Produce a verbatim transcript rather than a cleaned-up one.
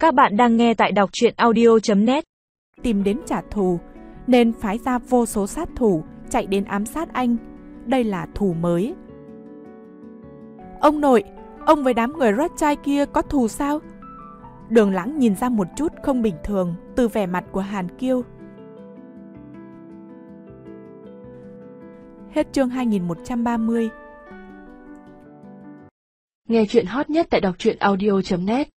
Các bạn đang nghe tại đọc truyện audio chấm net. Tìm đến trả thù, nên phái ra vô số sát thủ chạy đến ám sát anh. Đây là thù mới. Ông nội, ông với đám người rớt chai kia có thù sao? Đường Lãng nhìn ra một chút không bình thường từ vẻ mặt của Hàn Kiêu. Hết chương hai nghìn một trăm ba mươi. Nghe truyện hot nhất tại đọc truyện audio chấm net.